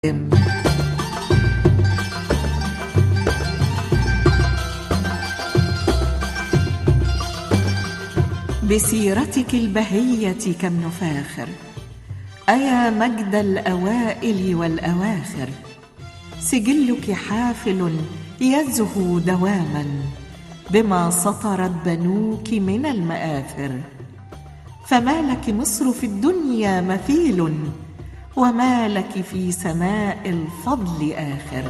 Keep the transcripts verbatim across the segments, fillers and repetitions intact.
بسيرتك البهية كم نفاخر، أيا مجد الأوائل والأواخر. سجلك حافل يزهو دواما بما سطرت بنوك من المآثر. فما لك مصر في الدنيا مثيل، وما لك في سماء الفضل آخر.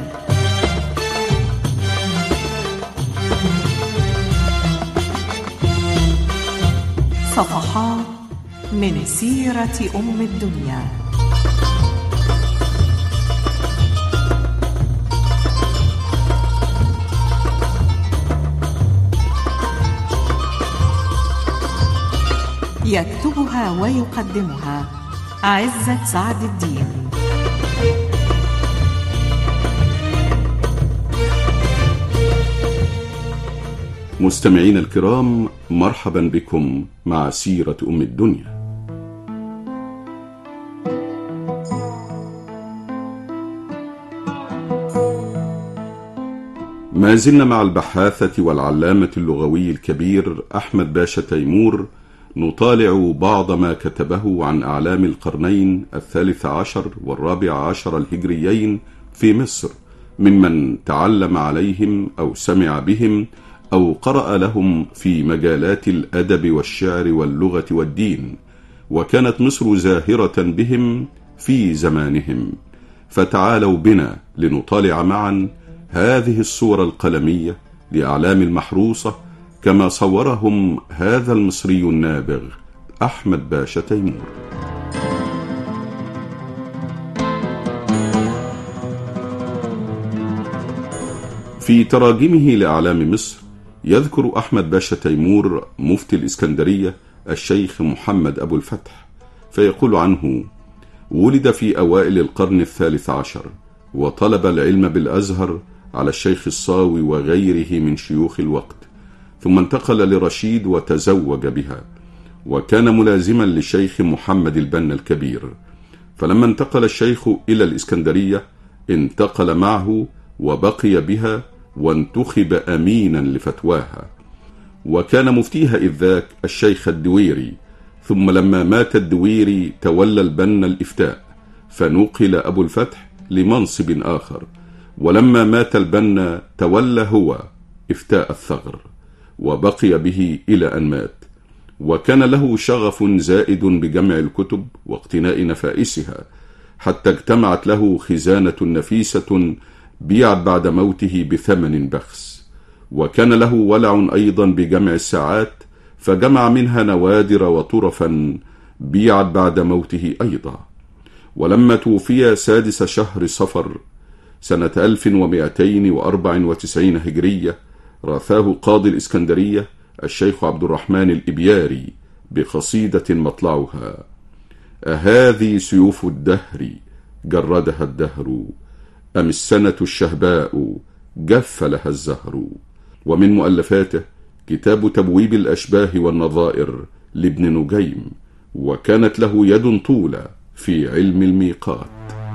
صفحات من سيرة أم الدنيا. يكتبها ويقدمها عزت سعد الدين. مستمعين الكرام، مرحبا بكم مع سيرة أم الدنيا. ما زلنا مع البحاثة والعلامة اللغوي الكبير أحمد باشا تيمور، نطالع بعض ما كتبه عن أعلام القرنين الثالث عشر والرابع عشر الهجريين في مصر، ممن تعلم عليهم أو سمع بهم أو قرأ لهم في مجالات الأدب والشعر واللغة والدين، وكانت مصر زاهرة بهم في زمانهم. فتعالوا بنا لنطالع معا هذه الصور القلمية لأعلام المحروسة كما صورهم هذا المصري النابغ أحمد باشا تيمور. في تراجمه لأعلام مصر يذكر أحمد باشا تيمور مفتي الإسكندرية الشيخ محمد أبو الفتح، فيقول عنه: ولد في أوائل القرن الثالث عشر، وطلب العلم بالأزهر على الشيخ الصاوي وغيره من شيوخ الوقت، ثم انتقل لرشيد وتزوج بها، وكان ملازما للشيخ محمد البنا الكبير. فلما انتقل الشيخ إلى الإسكندرية انتقل معه وبقي بها، وانتخب أمينا لفتواها، وكان مفتيها إذ ذاك الشيخ الدويري. ثم لما مات الدويري تولى البنا الإفتاء، فنقل أبو الفتح لمنصب آخر، ولما مات البنا تولى هو إفتاء الثغر، وبقي به إلى أن مات. وكان له شغف زائد بجمع الكتب واقتناء نفائسها، حتى اجتمعت له خزانة نفيسة بيعت بعد موته بثمن بخس. وكان له ولع أيضا بجمع الساعات، فجمع منها نوادر وطرفا بيعت بعد موته أيضا. ولما توفي سادس شهر صفر سنة ألف ومئتين وأربع وتسعين هجرية، رثاه قاضي الإسكندرية الشيخ عبد الرحمن الإبياري بقصيدة مطلعها: أهذه سيوف الدهر جردها الدهر، أم السنة الشهباء جف لها الزهر. ومن مؤلفاته كتاب تبويب الأشباه والنظائر لابن نجيم، وكانت له يد طولة في علم الميقات.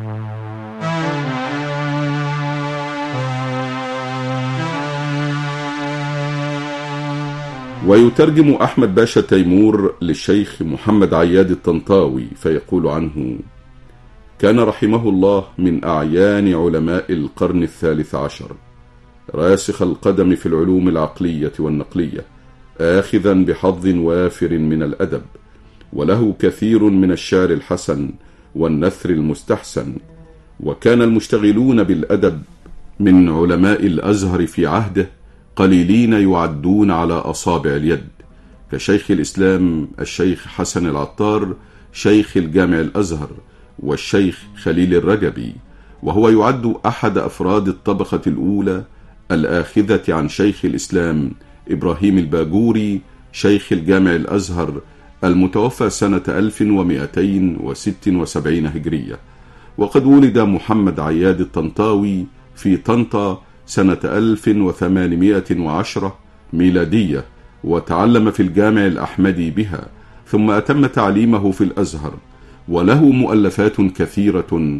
ويترجم أحمد باشا تيمور للشيخ محمد عياد الطنطاوي، فيقول عنه: كان رحمه الله من أعيان علماء القرن الثالث عشر، راسخ القدم في العلوم العقلية والنقلية، آخذا بحظ وافر من الأدب، وله كثير من الشعر الحسن والنثر المستحسن. وكان المشتغلون بالأدب من علماء الأزهر في عهده قليلين يعدون على أصابع اليد، كشيخ الإسلام الشيخ حسن العطار شيخ الجامع الأزهر، والشيخ خليل الرجبي، وهو يعد أحد أفراد الطبقة الأولى الآخذة عن شيخ الإسلام إبراهيم الباجوري شيخ الجامع الأزهر المتوفى سنة ألف ومئتين وست وسبعين هجرية. وقد ولد محمد عياد الطنطاوي في طنطا سنة ألف وثمانمائة وعشرة ميلادية، وتعلم في الجامع الأحمدي بها، ثم أتم تعليمه في الأزهر، وله مؤلفات كثيرة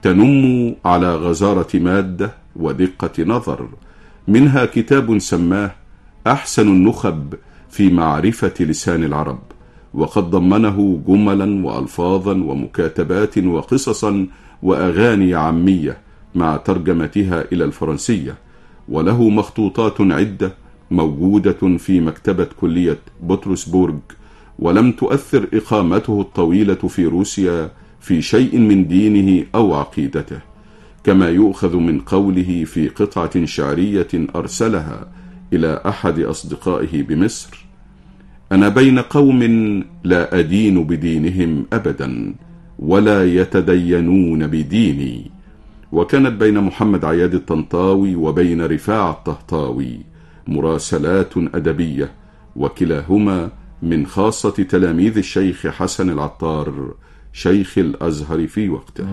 تنم على غزارة مادة ودقة نظر، منها كتاب سماه أحسن النخب في معرفة لسان العرب، وقد ضمنه جملا وألفاظا ومكاتبات وقصصا وأغاني عامية مع ترجمتها إلى الفرنسية، وله مخطوطات عدة موجودة في مكتبة كلية بطرسبورغ. ولم تؤثر إقامته الطويلة في روسيا في شيء من دينه أو عقيدته، كما يؤخذ من قوله في قطعة شعرية أرسلها إلى أحد أصدقائه بمصر: أنا بين قوم لا أدين بدينهم أبدا ولا يتدينون بديني. وكانت بين محمد عياد الطنطاوي وبين رفاعة الطهطاوي مراسلات أدبية، وكلاهما من خاصة تلاميذ الشيخ حسن العطار شيخ الأزهر في وقته.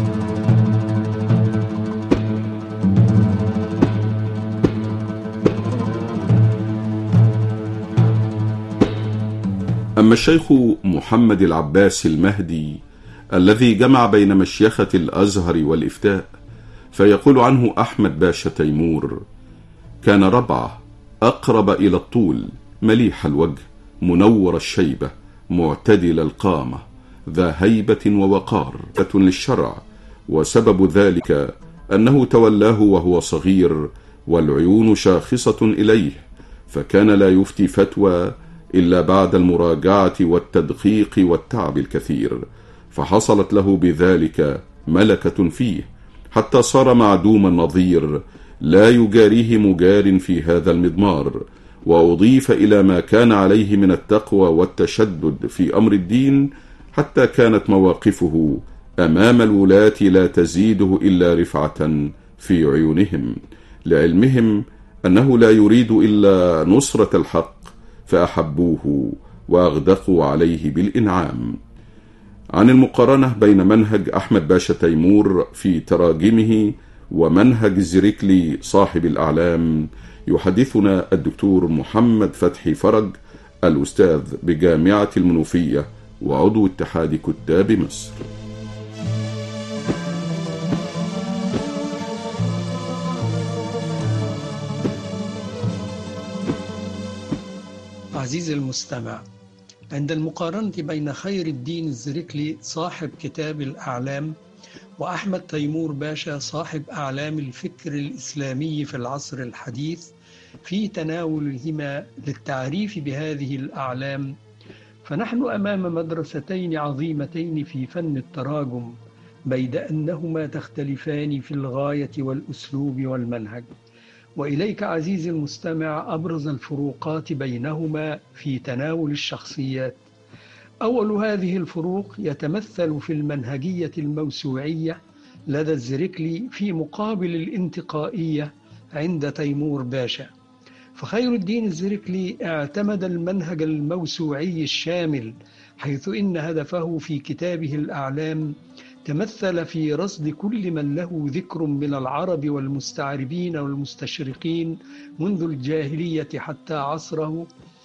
أما الشيخ محمد العباس المهدي الذي جمع بين مشيخة الأزهر والإفتاء، فيقول عنه أحمد باشا تيمور: كان ربعة أقرب إلى الطول، مليح الوجه، منور الشيبة، معتدل القامة، ذا هيبة ووقار للشرع، وسبب ذلك أنه تولاه وهو صغير والعيون شاخصة إليه، فكان لا يفتي فتوى إلا بعد المراجعة والتدقيق والتعب الكثير، فحصلت له بذلك ملكة فيه، حتى صار معدوم النظير لا يجاريه مجار في هذا المضمار. وأضيف إلى ما كان عليه من التقوى والتشدد في أمر الدين، حتى كانت مواقفه أمام الولاة لا تزيده إلا رفعة في عيونهم، لعلمهم أنه لا يريد إلا نصرة الحق، فأحبوه وأغدقوا عليه بالإنعام. عن المقارنة بين منهج أحمد باشا تيمور في تراجمه ومنهج الزركلي صاحب الأعلام يحدثنا الدكتور محمد فتحي فرج، الأستاذ بجامعة المنوفية وعضو اتحاد كتاب مصر. عزيزي المستمع، عند المقارنة بين خير الدين الزركلي صاحب كتاب الأعلام وأحمد تيمور باشا صاحب أعلام الفكر الإسلامي في العصر الحديث في تناولهما للتعريف بهذه الأعلام، فنحن أمام مدرستين عظيمتين في فن التراجم، بيد أنهما تختلفان في الغاية والأسلوب والمنهج. وإليك عزيزي المستمع أبرز الفروقات بينهما في تناول الشخصيات. أول هذه الفروق يتمثل في المنهجية الموسوعية لدى الزركلي في مقابل الانتقائية عند تيمور باشا. فخير الدين الزركلي اعتمد المنهج الموسوعي الشامل، حيث إن هدفه في كتابه الأعلام تمثل في رصد كل من له ذكر من العرب والمستعربين والمستشرقين منذ الجاهلية حتى عصره،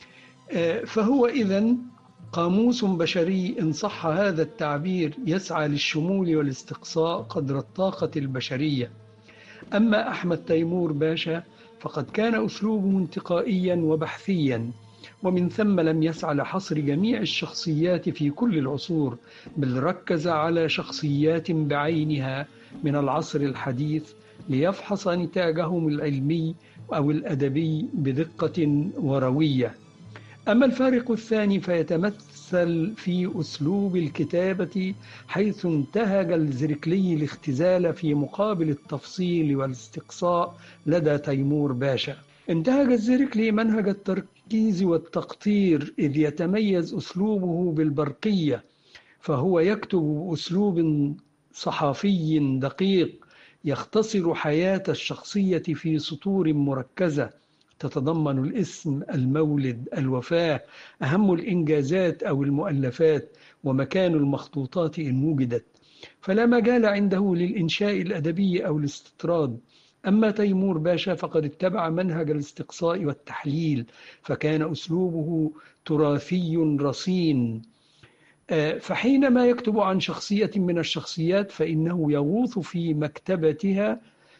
فهو إذن قاموس بشري إن صح هذا التعبير يسعى للشمول والاستقصاء قدر الطاقة البشرية. أما أحمد تيمور باشا فقد كان أسلوبه انتقائيا وبحثيا، ومن ثم لم يسعى لحصر جميع الشخصيات في كل العصور، بل ركز على شخصيات بعينها من العصر الحديث ليفحص نتاجهم العلمي أو الأدبي بدقة وروية. أما الفارق الثاني فيتمثل في أسلوب الكتابة، حيث انتهج الزركلي الاختزال في مقابل التفصيل والاستقصاء لدى تيمور باشا. انتهج الزركلي منهج التركيز والتقطير، إذ يتميز أسلوبه بالبرقية، فهو يكتب بأسلوب صحفي دقيق يختصر حياة الشخصية في سطور مركزة تتضمن الاسم، المولد، الوفاة، أهم الإنجازات أو المؤلفات، ومكان المخطوطات إن وجدت، فلا مجال عنده للإنشاء الأدبي أو الاستطراد. أما تيمور باشا فقد اتبع منهج الاستقصاء والتحليل، فكان أسلوبه تراثي رصين فحينما يكتب عن شخصية من الشخصيات فإنه يغوص في مكتبتها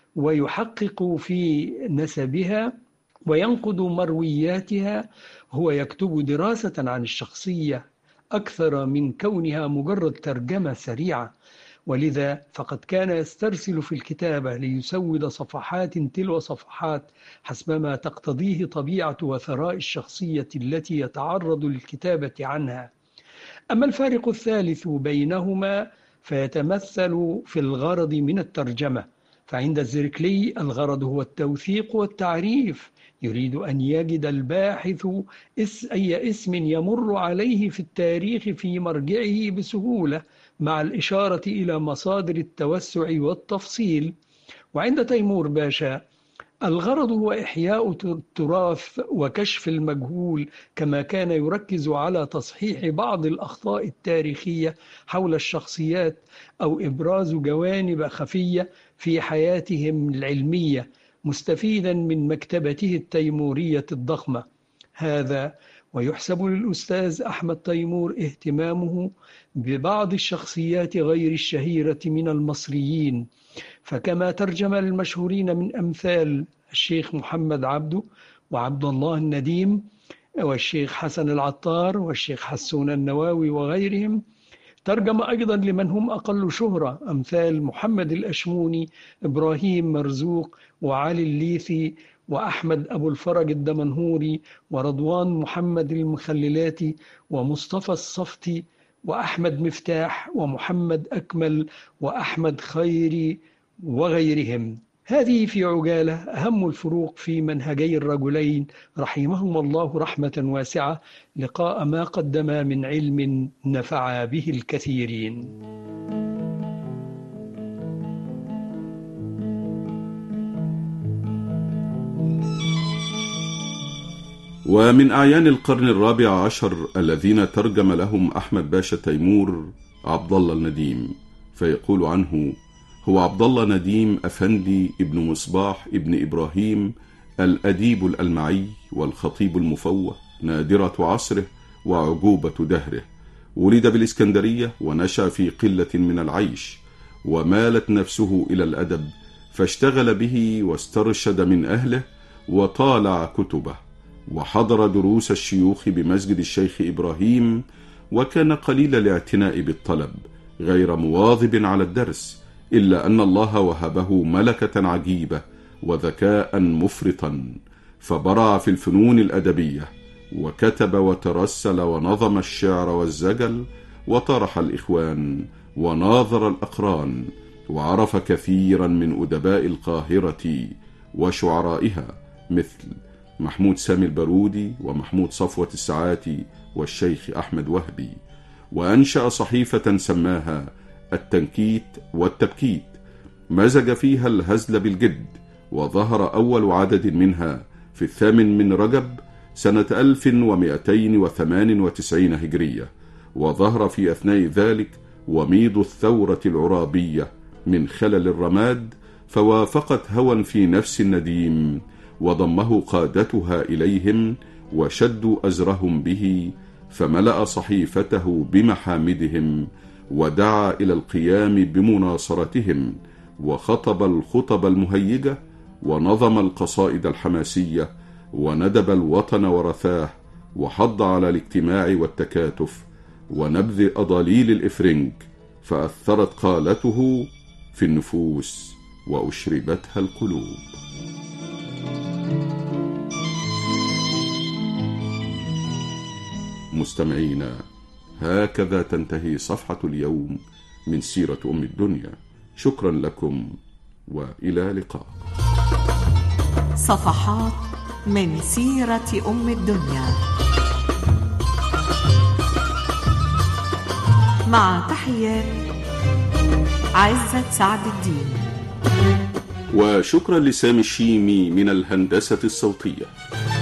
ويحقق في نسبها وينقد مروياتها. هو يكتب دراسة عن الشخصية أكثر من كونها مجرد ترجمة سريعة، ولذا فقد كان يسترسل في الكتابة ليسود صفحات تلو صفحات حسبما تقتضيه طبيعة وثراء الشخصية التي يتعرض للكتابة عنها. أما الفارق الثالث بينهما فيتمثل في الغرض من الترجمة، فعند الزركلي الغرض هو التوثيق والتعريف، يريد أن يجد الباحث أي اسم يمر عليه في التاريخ في مرجعه بسهولة مع الإشارة إلى مصادر التوسع والتفصيل. وعند تيمور باشا الغرض هو إحياء التراث وكشف المجهول، كما كان يركز على تصحيح بعض الأخطاء التاريخية حول الشخصيات أو إبراز جوانب خفية في حياتهم العلمية، مستفيدا من مكتبته التيمورية الضخمة. هذا ويحسب للأستاذ أحمد تيمور اهتمامه ببعض الشخصيات غير الشهيرة من المصريين، فكما ترجم المشهورين من أمثال الشيخ محمد عبده وعبد الله النديم والشيخ حسن العطار والشيخ حسون النواوي وغيرهم، ترجم أيضا لمن هم أقل شهرة أمثال محمد الأشموني، إبراهيم مرزوق، وعلي الليثي، وأحمد أبو الفرج الدمنهوري، ورضوان محمد المخللاتي، ومصطفى الصفتي، وأحمد مفتاح، ومحمد أكمل، وأحمد خيري وغيرهم. هذه في عجالة أهم الفروق في منهجي الرجلين رحمهما الله رحمة واسعة، لقاء ما قدما من علم نفع به الكثيرين. ومن أعيان القرن الرابع عشر الذين ترجم لهم أحمد باشا تيمور عبد الله النديم، فيقول عنه: هو عبد الله نديم أفندي ابن مصباح ابن إبراهيم الأديب الألمعي والخطيب المفوه، نادرة عصره وعجوبة دهره. ولد بالإسكندرية ونشأ في قلة من العيش، ومالت نفسه إلى الأدب فاشتغل به واسترشد من أهله وطالع كتبه، وحضر دروس الشيوخ بمسجد الشيخ إبراهيم، وكان قليل الاعتناء بالطلب غير مواظب على الدرس، إلا أن الله وهبه ملكة عجيبة وذكاء مفرطا، فبرع في الفنون الأدبية، وكتب وترسل ونظم الشعر والزجل، وطرح الإخوان وناظر الأقران، وعرف كثيرا من أدباء القاهرة وشعرائها مثل محمود سامي البارودي ومحمود صفوة الساعاتي والشيخ أحمد وهبي. وأنشأ صحيفة سماها التنكيت والتبكيت، مزج فيها الهزل بالجد، وظهر أول عدد منها في الثامن من رجب سنة ألف ومئتين وثمان وتسعين هجرية، وظهر في أثناء ذلك وميض الثورة العرابية من خلل الرماد، فوافقت هوى في نفس النديم، وضمه قادتها إليهم وشدوا أزرهم به، فملأ صحيفته بمحامدهم، ودعا إلى القيام بمناصرتهم، وخطب الخطب المهيجة، ونظم القصائد الحماسية، وندب الوطن ورثاه، وحض على الاجتماع والتكاتف ونبذ أضاليل الإفرنج، فأثرت قالته في النفوس وأشربتها القلوب. مستمعينا، هكذا تنتهي صفحة اليوم من سيرة أم الدنيا. شكرا لكم وإلى لقاء. صفحات من سيرة أم الدنيا، مع تحيات عزت سعد الدين. وشكرا لسامي الشيمي من الهندسة الصوتية.